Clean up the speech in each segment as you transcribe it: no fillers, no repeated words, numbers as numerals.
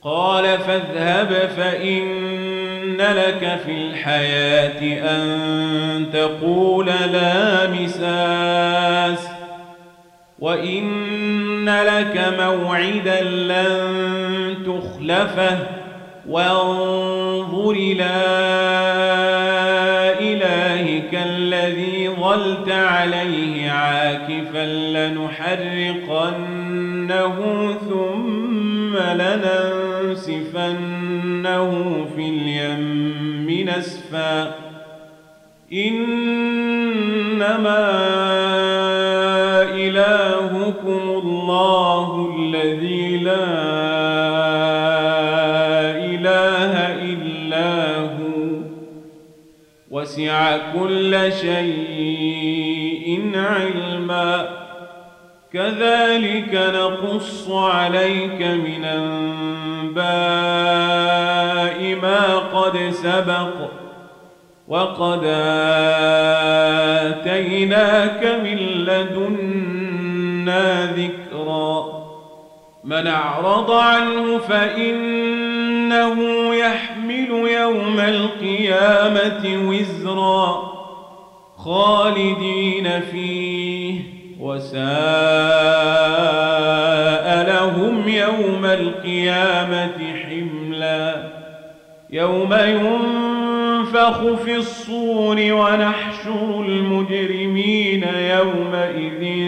قال فاذهب فإن لك في الحياة أن تقول لا مساس وإن لك موعدا لن تخلفه وانظر إلى إلهك الذي ظلت عليه عاكفا لنحرقنه ثم لننسفنه في اليم نسفا إنما إلهكم الله الذي لا إله إلا هو وسع كل شيء علما كذلك نقص عليك من أنباء ما قد سبق وقد آتيناك من لدنا ذكرا من أعرض عنه فإنه يحمل يوم القيامة وزرا خالدين فيه وساء لهم يوم القيامة حملا يوم ينفخ في الصور ونحشر المجرمين يومئذ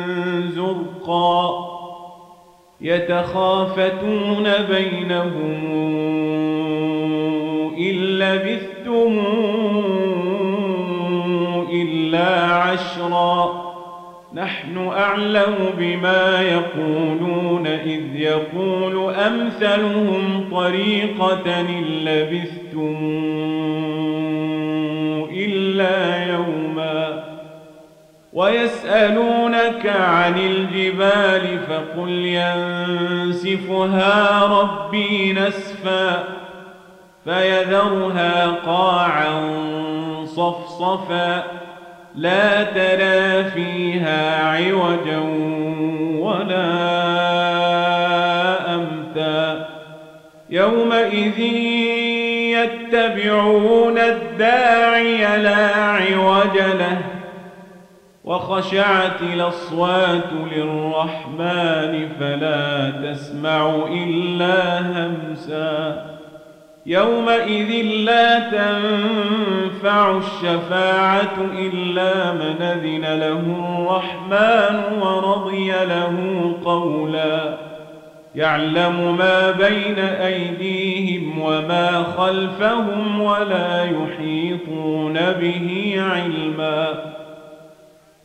زرقا يتخافتون بينهم إن لبثتم إلا عشرا نحن أعلم بما يقولون إذ يقول أمثلهم طريقة إن لبثتم إلا يوما ويسألونك عن الجبال فقل ينسفها ربي نسفا فيذرها قاعا صفصفا لا ترى فيها عوجا ولا أمتا يومئذ يتبعون الداعي لا عوج له وخشعت الأصوات للرحمن فلا تسمع إلا همسا يومئذ لا تنفع الشفاعة إلا من أذن له الرحمن ورضي له قولا يعلم ما بين أيديهم وما خلفهم ولا يحيطون به علما